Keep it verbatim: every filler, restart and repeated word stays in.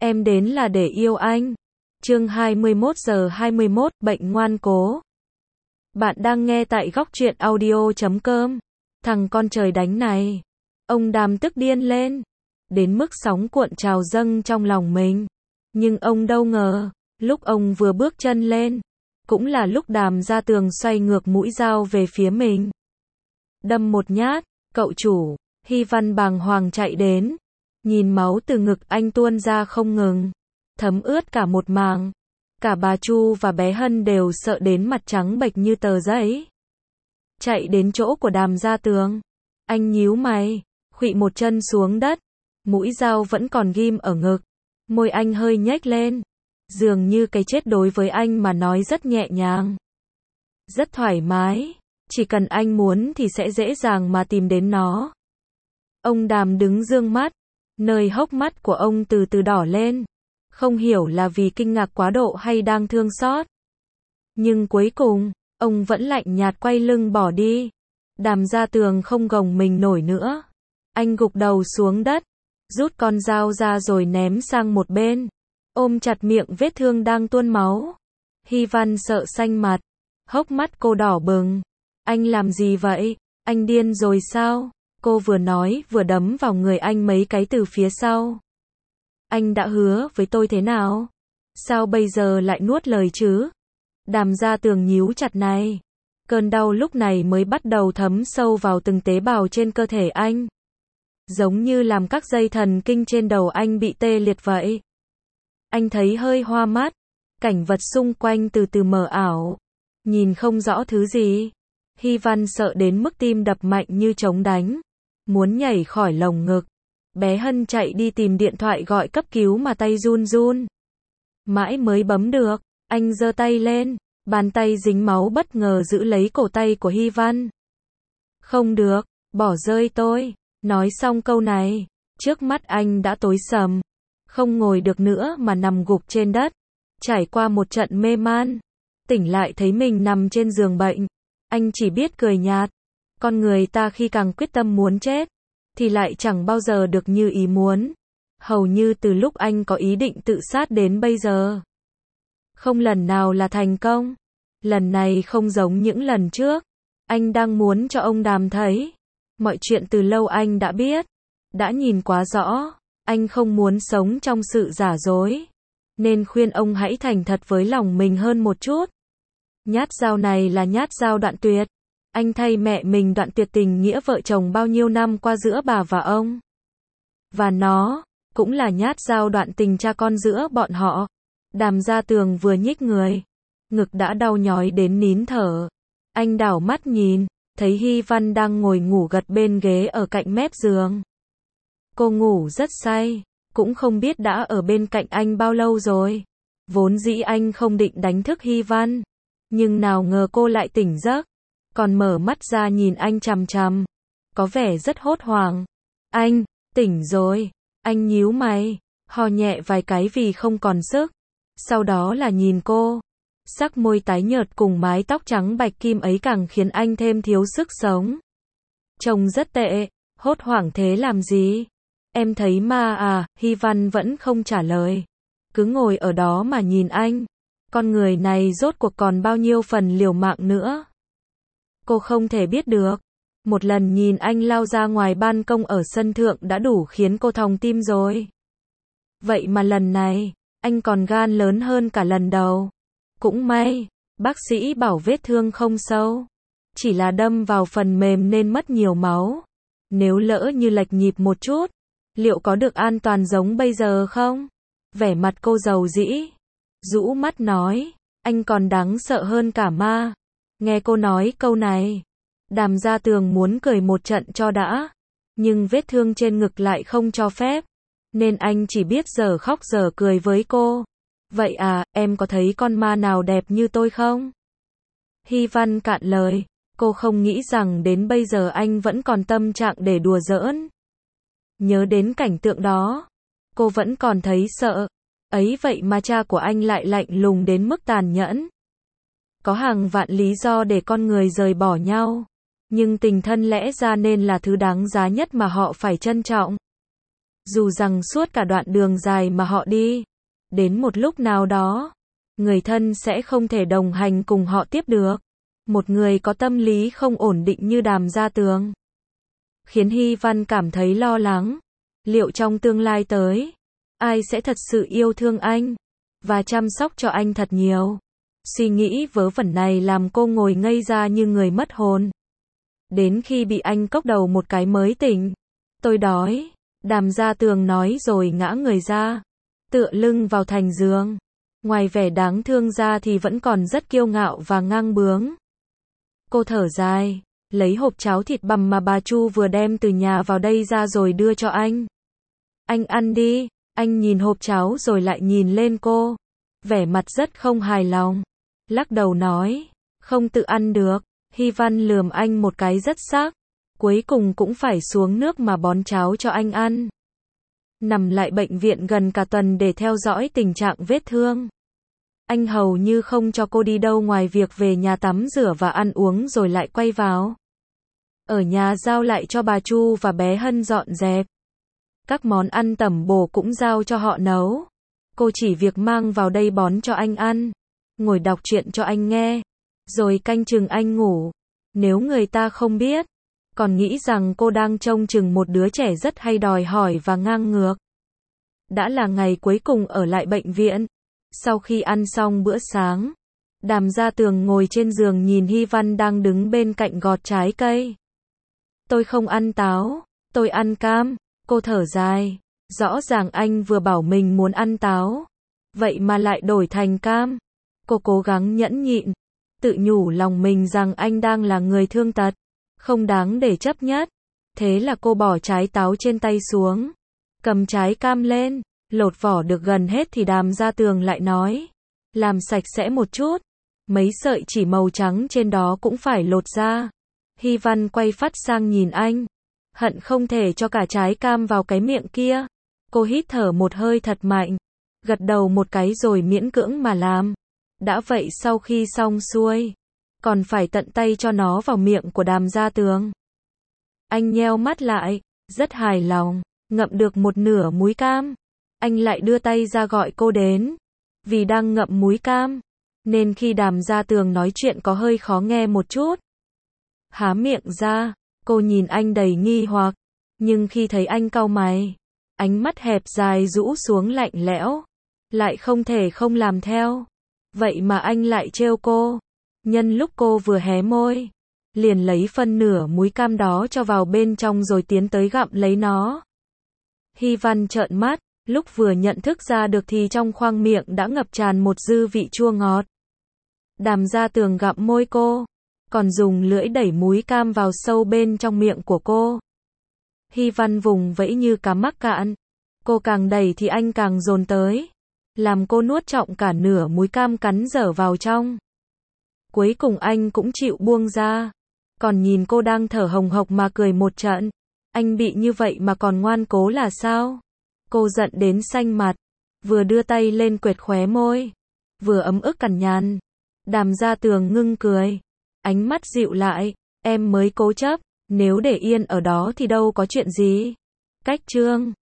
Em đến là để yêu anh. Chương hai mươi mốt giờ hai mươi mốt, bệnh ngoan cố. Bạn đang nghe tại góc truyện audio chấm com. Thằng con trời đánh này. Ông Đàm tức điên lên. Đến mức sóng cuộn trào dâng trong lòng mình. Nhưng ông đâu ngờ, lúc ông vừa bước chân lên, cũng là lúc Đàm ra tường xoay ngược mũi dao về phía mình. Đâm một nhát, cậu chủ, Hy Văn bàng hoàng chạy đến. Nhìn máu từ ngực anh tuôn ra không ngừng, thấm ướt cả một mảng. Cả bà Chu và bé Hân đều sợ đến mặt trắng bệch như tờ giấy. Chạy đến chỗ của Đàm ra tường, anh nhíu mày, khuỵu một chân xuống đất, mũi dao vẫn còn ghim ở ngực, môi anh hơi nhếch lên, dường như cái chết đối với anh mà nói rất nhẹ nhàng, rất thoải mái, chỉ cần anh muốn thì sẽ dễ dàng mà tìm đến nó. Ông Đàm đứng dương mắt, nơi hốc mắt của ông từ từ đỏ lên, không hiểu là vì kinh ngạc quá độ hay đang thương xót. Nhưng cuối cùng, ông vẫn lạnh nhạt quay lưng bỏ đi. Đàm ra tường không gồng mình nổi nữa. Anh gục đầu xuống đất, rút con dao ra rồi ném sang một bên, ôm chặt miệng vết thương đang tuôn máu. Hy Văn sợ xanh mặt, hốc mắt cô đỏ bừng. Anh làm gì vậy? Anh điên rồi sao? Cô vừa nói vừa đấm vào người anh mấy cái từ phía sau. Anh đã hứa với tôi thế nào? Sao bây giờ lại nuốt lời chứ? Đàm ra tường nhíu chặt này. Cơn đau lúc này mới bắt đầu thấm sâu vào từng tế bào trên cơ thể anh. Giống như làm các dây thần kinh trên đầu anh bị tê liệt vậy. Anh thấy hơi hoa mắt. Cảnh vật xung quanh từ từ mờ ảo. Nhìn không rõ thứ gì. Hy Văn sợ đến mức tim đập mạnh như trống đánh. Muốn nhảy khỏi lồng ngực. Bé Hân chạy đi tìm điện thoại gọi cấp cứu mà tay run run. Mãi mới bấm được. Anh giơ tay lên. Bàn tay dính máu bất ngờ giữ lấy cổ tay của Hy Văn. Không được, bỏ rơi tôi. Nói xong câu này, trước mắt anh đã tối sầm. Không ngồi được nữa mà nằm gục trên đất. Trải qua một trận mê man. Tỉnh lại thấy mình nằm trên giường bệnh. Anh chỉ biết cười nhạt. Con người ta khi càng quyết tâm muốn chết, thì lại chẳng bao giờ được như ý muốn. Hầu như từ lúc anh có ý định tự sát đến bây giờ, không lần nào là thành công. Lần này không giống những lần trước. Anh đang muốn cho ông Đàm thấy. Mọi chuyện từ lâu anh đã biết. Đã nhìn quá rõ. Anh không muốn sống trong sự giả dối. Nên khuyên ông hãy thành thật với lòng mình hơn một chút. Nhát dao này là nhát dao đoạn tuyệt. Anh thay mẹ mình đoạn tuyệt tình nghĩa vợ chồng bao nhiêu năm qua giữa bà và ông. Và nó, cũng là nhát dao đoạn tình cha con giữa bọn họ. Đàm ra tường vừa nhích người. Ngực đã đau nhói đến nín thở. Anh đảo mắt nhìn, thấy Hy Văn đang ngồi ngủ gật bên ghế ở cạnh mép giường. Cô ngủ rất say, cũng không biết đã ở bên cạnh anh bao lâu rồi. Vốn dĩ anh không định đánh thức Hy Văn. Nhưng nào ngờ cô lại tỉnh giấc. Còn mở mắt ra nhìn anh chằm chằm. Có vẻ rất hốt hoảng. Anh, tỉnh rồi. Anh nhíu mày, hò nhẹ vài cái vì không còn sức. Sau đó là nhìn cô. Sắc môi tái nhợt cùng mái tóc trắng bạch kim ấy càng khiến anh thêm thiếu sức sống. Trông rất tệ, hốt hoảng thế làm gì? Em thấy ma à? Hy Văn vẫn không trả lời. Cứ ngồi ở đó mà nhìn anh. Con người này rốt cuộc còn bao nhiêu phần liều mạng nữa? Cô không thể biết được. Một lần nhìn anh lao ra ngoài ban công ở sân thượng đã đủ khiến cô thòng tim rồi. Vậy mà lần này, anh còn gan lớn hơn cả lần đầu. Cũng may, bác sĩ bảo vết thương không sâu. Chỉ là đâm vào phần mềm nên mất nhiều máu. Nếu lỡ như lệch nhịp một chút, liệu có được an toàn giống bây giờ không? Vẻ mặt cô rầu rĩ. Rũ mắt nói, anh còn đáng sợ hơn cả ma. Nghe cô nói câu này, Đàm ra tường muốn cười một trận cho đã. Nhưng vết thương trên ngực lại không cho phép. Nên anh chỉ biết giờ khóc giờ cười với cô. Vậy à, em có thấy con ma nào đẹp như tôi không? Hy Văn cạn lời. Cô không nghĩ rằng đến bây giờ anh vẫn còn tâm trạng để đùa giỡn. Nhớ đến cảnh tượng đó, cô vẫn còn thấy sợ. Ấy vậy mà cha của anh lại lạnh lùng đến mức tàn nhẫn. Có hàng vạn lý do để con người rời bỏ nhau. Nhưng tình thân lẽ ra nên là thứ đáng giá nhất mà họ phải trân trọng. Dù rằng suốt cả đoạn đường dài mà họ đi, đến một lúc nào đó, người thân sẽ không thể đồng hành cùng họ tiếp được. Một người có tâm lý không ổn định như Đàm Gia Tường, khiến Hy Văn cảm thấy lo lắng. Liệu trong tương lai tới, ai sẽ thật sự yêu thương anh, và chăm sóc cho anh thật nhiều? Suy nghĩ vớ vẩn này làm cô ngồi ngây ra như người mất hồn. Đến khi bị anh cốc đầu một cái mới tỉnh. Tôi đói, Đàm Gia Tường nói rồi ngã người ra, tựa lưng vào thành giường. Ngoài vẻ đáng thương ra thì vẫn còn rất kiêu ngạo và ngang bướng. Cô thở dài, lấy hộp cháo thịt bằm mà bà Chu vừa đem từ nhà vào đây ra rồi đưa cho anh. Anh ăn đi. Anh nhìn hộp cháo rồi lại nhìn lên cô, vẻ mặt rất không hài lòng, lắc đầu nói, không tự ăn được. Hy Văn lườm anh một cái rất sắc, cuối cùng cũng phải xuống nước mà bón cháo cho anh ăn. Nằm lại bệnh viện gần cả tuần để theo dõi tình trạng vết thương. Anh hầu như không cho cô đi đâu ngoài việc về nhà tắm rửa và ăn uống rồi lại quay vào. Ở nhà giao lại cho bà Chu và bé Hân dọn dẹp. Các món ăn tẩm bổ cũng giao cho họ nấu. Cô chỉ việc mang vào đây bón cho anh ăn, ngồi đọc truyện cho anh nghe, rồi canh chừng anh ngủ. Nếu người ta không biết, còn nghĩ rằng cô đang trông chừng một đứa trẻ rất hay đòi hỏi và ngang ngược. Đã là ngày cuối cùng ở lại bệnh viện. Sau khi ăn xong bữa sáng, Đàm Gia Tường ngồi trên giường nhìn Hy Văn đang đứng bên cạnh gọt trái cây. Tôi không ăn táo, tôi ăn cam. Cô thở dài, rõ ràng anh vừa bảo mình muốn ăn táo, vậy mà lại đổi thành cam. Cô cố gắng nhẫn nhịn, tự nhủ lòng mình rằng anh đang là người thương tật, không đáng để chấp nhất. Thế là cô bỏ trái táo trên tay xuống, cầm trái cam lên, lột vỏ được gần hết thì Đàm Gia Tường lại nói, làm sạch sẽ một chút, mấy sợi chỉ màu trắng trên đó cũng phải lột ra. Hy Văn quay phắt sang nhìn anh, hận không thể cho cả trái cam vào cái miệng kia. Cô hít thở một hơi thật mạnh, gật đầu một cái rồi miễn cưỡng mà làm. Đã vậy sau khi xong xuôi, còn phải tận tay cho nó vào miệng của Đàm Gia Tường. Anh nheo mắt lại, rất hài lòng, ngậm được một nửa múi cam. Anh lại đưa tay ra gọi cô đến. Vì đang ngậm múi cam, nên khi Đàm Gia Tường nói chuyện có hơi khó nghe một chút. Há miệng ra, cô nhìn anh đầy nghi hoặc, nhưng khi thấy anh cau mày, ánh mắt hẹp dài rũ xuống lạnh lẽo, lại không thể không làm theo. Vậy mà anh lại trêu cô. Nhân lúc cô vừa hé môi, liền lấy phân nửa múi cam đó cho vào bên trong rồi tiến tới gặm lấy nó. Hy Văn trợn mắt, lúc vừa nhận thức ra được thì trong khoang miệng đã ngập tràn một dư vị chua ngọt. Đàm Gia Tường gặm môi cô, còn dùng lưỡi đẩy múi cam vào sâu bên trong miệng của cô. Hy Văn vùng vẫy như cá mắc cạn. Cô càng đẩy thì anh càng dồn tới, làm cô nuốt trọn cả nửa múi cam cắn dở vào trong. Cuối cùng anh cũng chịu buông ra, còn nhìn cô đang thở hồng hộc mà cười một trận. Anh bị như vậy mà còn ngoan cố là sao? Cô giận đến xanh mặt, vừa đưa tay lên quệt khóe môi, vừa ấm ức cằn nhằn. Đàm Gia Tường ngưng cười, ánh mắt dịu lại, em mới cố chấp, nếu để yên ở đó thì đâu có chuyện gì. Cách chương